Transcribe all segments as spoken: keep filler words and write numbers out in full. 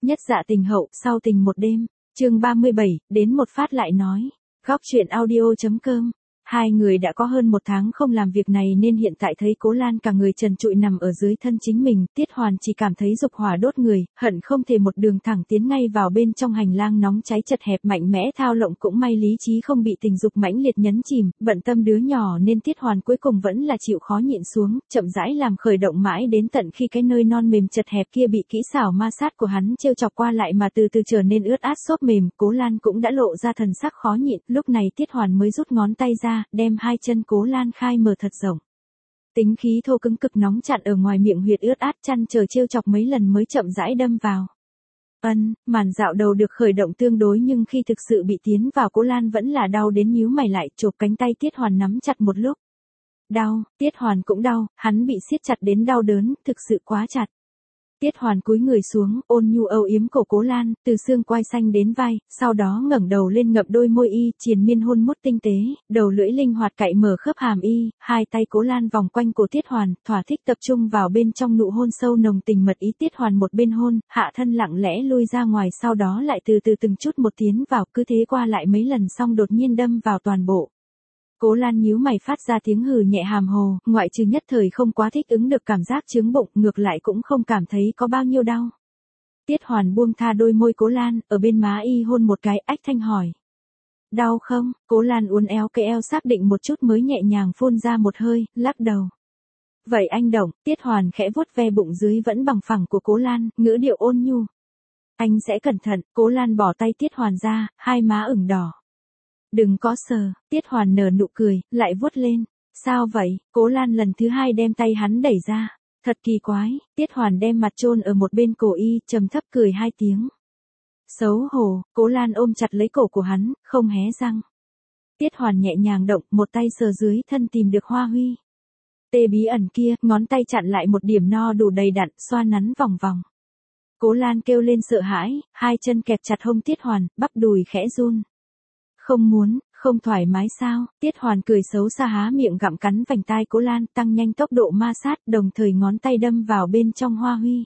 Nhất dạ tình hậu, sau tình một đêm. Chương ba mươi bảy, đến một phát lại nói. Góc truyện audio.com. Hai người đã có hơn một tháng không làm việc này nên hiện tại thấy Cố Lan cả người trần trụi nằm ở dưới thân chính mình, Tiết Hoàn chỉ cảm thấy dục hỏa đốt người, hận không thể một đường thẳng tiến ngay vào bên trong hành lang nóng cháy chật hẹp mạnh mẽ thao lộng, cũng may lý trí không bị tình dục mãnh liệt nhấn chìm, bận tâm đứa nhỏ nên Tiết Hoàn cuối cùng vẫn là chịu khó nhịn xuống, chậm rãi làm khởi động mãi đến tận khi cái nơi non mềm chật hẹp kia bị kỹ xảo ma sát của hắn trêu chọc qua lại mà từ từ trở nên ướt át xốp mềm, Cố Lan cũng đã lộ ra thần sắc khó nhịn, lúc này Tiết Hoàn mới rút ngón tay ra, đem hai chân Cố Lan khai mở thật rộng. Tính khí thô cứng cực nóng chặn ở ngoài miệng huyệt ướt át, chăn chờ trêu chọc mấy lần mới chậm rãi đâm vào. Ân, màn dạo đầu được khởi động tương đối nhưng khi thực sự bị tiến vào Cố Lan vẫn là đau đến nhíu mày lại, chộp cánh tay Tiết Hoàn nắm chặt một lúc. Đau, Tiết Hoàn cũng đau, hắn bị siết chặt đến đau đớn, thực sự quá chặt. Tiết Hoàn cúi người xuống, ôn nhu âu yếm cổ Cố Lan, từ xương quai xanh đến vai, sau đó ngẩng đầu lên ngậm đôi môi y, triền miên hôn mút tinh tế, đầu lưỡi linh hoạt cạy mở khớp hàm y, hai tay Cố Lan vòng quanh cổ Tiết Hoàn, thỏa thích tập trung vào bên trong nụ hôn sâu nồng tình mật ý. Tiết Hoàn một bên hôn, hạ thân lặng lẽ lui ra ngoài, sau đó lại từ từ từng chút một tiến vào, cứ thế qua lại mấy lần xong đột nhiên đâm vào toàn bộ. Cố Lan nhíu mày phát ra tiếng hừ nhẹ hàm hồ, ngoại trừ nhất thời không quá thích ứng được cảm giác chướng bụng, ngược lại cũng không cảm thấy có bao nhiêu đau. Tiết Hoàn buông tha đôi môi Cố Lan, ở bên má y hôn một cái, ách thanh hỏi. Đau không? Cố Lan uốn éo cái eo xác định một chút mới nhẹ nhàng phun ra một hơi, lắc đầu. Vậy anh động, Tiết Hoàn khẽ vuốt ve bụng dưới vẫn bằng phẳng của Cố Lan, ngữ điệu ôn nhu. Anh sẽ cẩn thận. Cố Lan bỏ tay Tiết Hoàn ra, hai má ửng đỏ. Đừng có sờ, Tiết Hoàn nở nụ cười, lại vuốt lên. Sao vậy? Cố Lan lần thứ hai đem tay hắn đẩy ra. Thật kỳ quái, Tiết Hoàn đem mặt chôn ở một bên cổ y, trầm thấp cười hai tiếng. Xấu hổ, Cố Lan ôm chặt lấy cổ của hắn, không hé răng. Tiết Hoàn nhẹ nhàng động, một tay sờ dưới thân tìm được hoa huy. Tê bí ẩn kia, ngón tay chặn lại một điểm no đủ đầy đặn, xoa nắn vòng vòng. Cố Lan kêu lên sợ hãi, hai chân kẹp chặt hông Tiết Hoàn, bắp đùi khẽ run. Không muốn, không thoải mái sao? Tiết Hoàn cười xấu xa há miệng gặm cắn vành tai Cố Lan, tăng nhanh tốc độ ma sát, đồng thời ngón tay đâm vào bên trong hoa huy.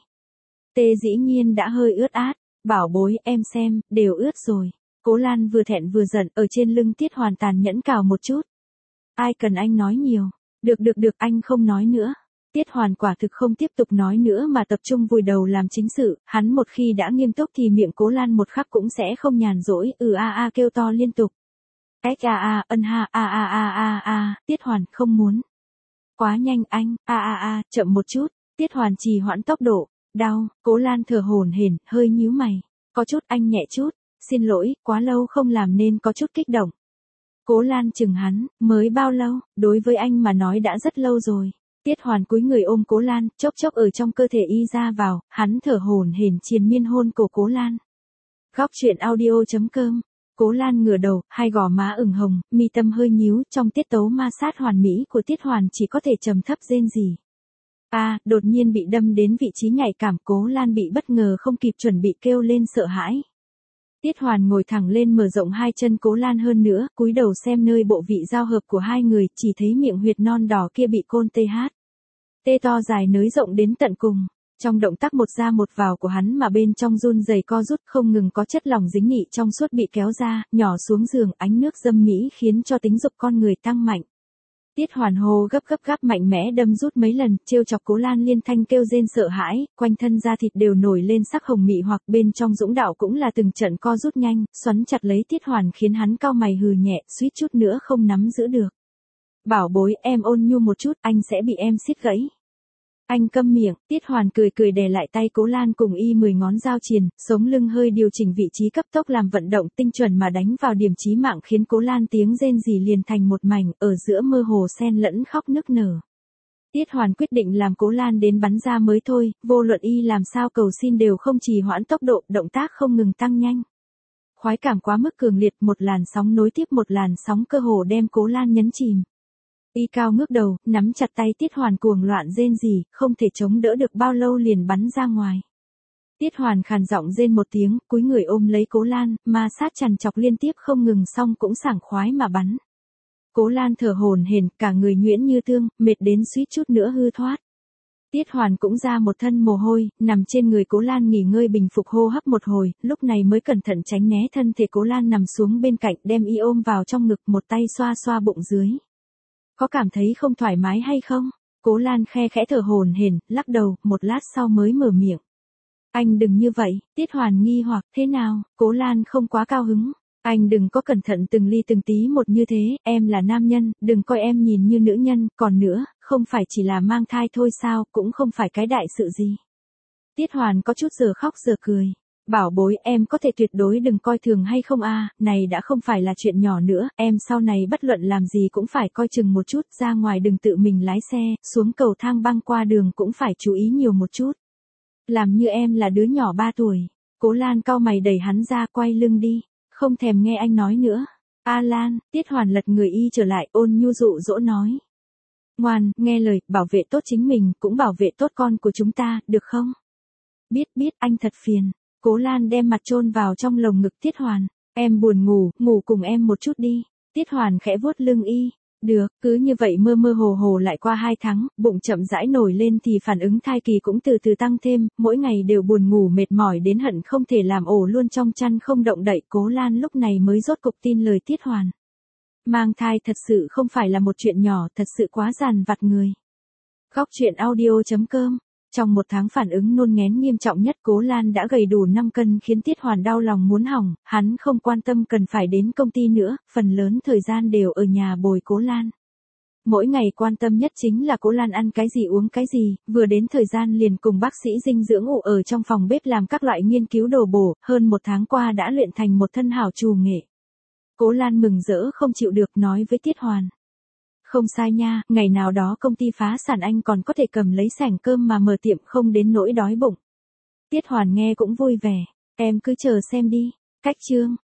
Tê dĩ nhiên đã hơi ướt át, bảo bối em xem, đều ướt rồi. Cố Lan vừa thẹn vừa giận, ở trên lưng Tiết Hoàn tàn nhẫn cào một chút. Ai cần anh nói nhiều, được được được anh không nói nữa. Tiết Hoàn quả thực không tiếp tục nói nữa mà tập trung vùi đầu làm chính sự, hắn một khi đã nghiêm túc thì miệng Cố Lan một khắc cũng sẽ không nhàn rỗi, ừ a a kêu to liên tục. Ếch a a, ân ha, a a a a a, Tiết Hoàn không muốn. Quá nhanh anh, a a a, chậm một chút, Tiết Hoàn trì hoãn tốc độ, đau, Cố Lan thở hổn hển, hơi nhíu mày, có chút anh nhẹ chút, xin lỗi, quá lâu không làm nên có chút kích động. Cố Lan chừng hắn, mới bao lâu, đối với anh mà nói đã rất lâu rồi. Tiết Hoàn cúi người ôm Cố Lan, chốc chốc ở trong cơ thể y ra vào, hắn thở hổn hển triền miên hôn cổ Cố Lan. Góc truyện audio.com. Cố Lan ngửa đầu, hai gò má ửng hồng, mi tâm hơi nhíu, trong tiết tấu ma sát hoàn mỹ của Tiết Hoàn chỉ có thể trầm thấp rên rỉ. A, à, đột nhiên bị đâm đến vị trí nhạy cảm, Cố Lan bị bất ngờ không kịp chuẩn bị kêu lên sợ hãi. Tiết Hoàn ngồi thẳng lên mở rộng hai chân Cố Lan hơn nữa, cúi đầu xem nơi bộ vị giao hợp của hai người, chỉ thấy miệng huyệt non đỏ kia bị côn tê hát. Tê to dài nới rộng đến tận cùng. Trong động tác một ra một vào của hắn mà bên trong run rẩy co rút không ngừng có chất lỏng dính nị trong suốt bị kéo ra, nhỏ xuống giường, ánh nước dâm mỹ khiến cho tính dục con người tăng mạnh. Tiết Hoàn hô gấp gấp gáp mạnh mẽ đâm rút mấy lần, trêu chọc Cố Lan liên thanh kêu rên sợ hãi, quanh thân da thịt đều nổi lên sắc hồng mị hoặc bên trong dũng đạo cũng là từng trận co rút nhanh, xoắn chặt lấy Tiết Hoàn khiến hắn cau mày hừ nhẹ, suýt chút nữa không nắm giữ được. Bảo bối, em ôn nhu một chút, anh sẽ bị em siết gãy. Anh câm miệng, Tiết Hoàn cười cười đè lại tay Cố Lan cùng y mười ngón giao triền, sống lưng hơi điều chỉnh vị trí cấp tốc làm vận động tinh chuẩn mà đánh vào điểm chí mạng khiến Cố Lan tiếng rên rỉ liền thành một mảnh, ở giữa mơ hồ xen lẫn khóc nức nở. Tiết Hoàn quyết định làm Cố Lan đến bắn ra mới thôi, vô luận y làm sao cầu xin đều không trì hoãn tốc độ, động tác không ngừng tăng nhanh. Khoái cảm quá mức cường liệt, một làn sóng nối tiếp một làn sóng cơ hồ đem Cố Lan nhấn chìm. Y cao ngước đầu, nắm chặt tay Tiết Hoàn cuồng loạn rên rỉ, không thể chống đỡ được bao lâu liền bắn ra ngoài. Tiết Hoàn khàn giọng rên một tiếng, cúi người ôm lấy Cố Lan, ma sát chằn chọc liên tiếp không ngừng xong cũng sảng khoái mà bắn. Cố Lan thở hổn hển, cả người nhuyễn như tương, mệt đến suýt chút nữa hư thoát. Tiết Hoàn cũng ra một thân mồ hôi, nằm trên người Cố Lan nghỉ ngơi bình phục hô hấp một hồi, lúc này mới cẩn thận tránh né thân thể Cố Lan nằm xuống bên cạnh đem y ôm vào trong ngực một tay xoa xoa bụng dưới. Có cảm thấy không thoải mái hay không? Cố Lan khe khẽ thở hổn hển, lắc đầu, một lát sau mới mở miệng. Anh đừng như vậy, Tiết Hoàn nghi hoặc, thế nào? Cố Lan không quá cao hứng. Anh đừng có cẩn thận từng ly từng tí một như thế, em là nam nhân, đừng coi em nhìn như nữ nhân, còn nữa, không phải chỉ là mang thai thôi sao, cũng không phải cái đại sự gì. Tiết Hoàn có chút giờ khóc giờ cười. Bảo bối, em có thể tuyệt đối đừng coi thường hay không a, này đã không phải là chuyện nhỏ nữa, em sau này bất luận làm gì cũng phải coi chừng một chút, ra ngoài đừng tự mình lái xe, xuống cầu thang băng qua đường cũng phải chú ý nhiều một chút. Làm như em là đứa nhỏ ba tuổi. Cố Lan cau mày đẩy hắn ra, quay lưng đi. Không thèm nghe anh nói nữa. A Lan, Tiết Hoàn lật người y trở lại, ôn nhu dụ dỗ nói. Ngoan, nghe lời, bảo vệ tốt chính mình, cũng bảo vệ tốt con của chúng ta, được không? Biết biết, anh thật phiền. Cố Lan đem mặt chôn vào trong lồng ngực Tiết Hoàn. Em buồn ngủ, ngủ cùng em một chút đi. Tiết Hoàn khẽ vuốt lưng y. Được, cứ như vậy mơ mơ hồ hồ lại qua hai tháng, bụng chậm rãi nổi lên thì phản ứng thai kỳ cũng từ từ tăng thêm, mỗi ngày đều buồn ngủ mệt mỏi đến hận không thể làm ổ luôn trong chăn không động đậy. Cố Lan lúc này mới rốt cục tin lời Tiết Hoàn. Mang thai thật sự không phải là một chuyện nhỏ, thật sự quá dằn vặt người. Góc truyện audio chấm com. Trong một tháng phản ứng nôn nghén nghiêm trọng nhất, Cố Lan đã gầy đủ năm cân khiến Tiết Hoàn đau lòng muốn hỏng, hắn không quan tâm cần phải đến công ty nữa, phần lớn thời gian đều ở nhà bồi Cố Lan. Mỗi ngày quan tâm nhất chính là Cố Lan ăn cái gì uống cái gì, vừa đến thời gian liền cùng bác sĩ dinh dưỡng ủ ở trong phòng bếp làm các loại nghiên cứu đồ bổ, hơn một tháng qua đã luyện thành một thân hảo trù nghệ. Cố Lan mừng rỡ không chịu được nói với Tiết Hoàn. Không sai nha, ngày nào đó công ty phá sản anh còn có thể cầm lấy sảnh cơm mà mở tiệm không đến nỗi đói bụng. Tiết Hoàn nghe cũng vui vẻ, em cứ chờ xem đi. Cách chương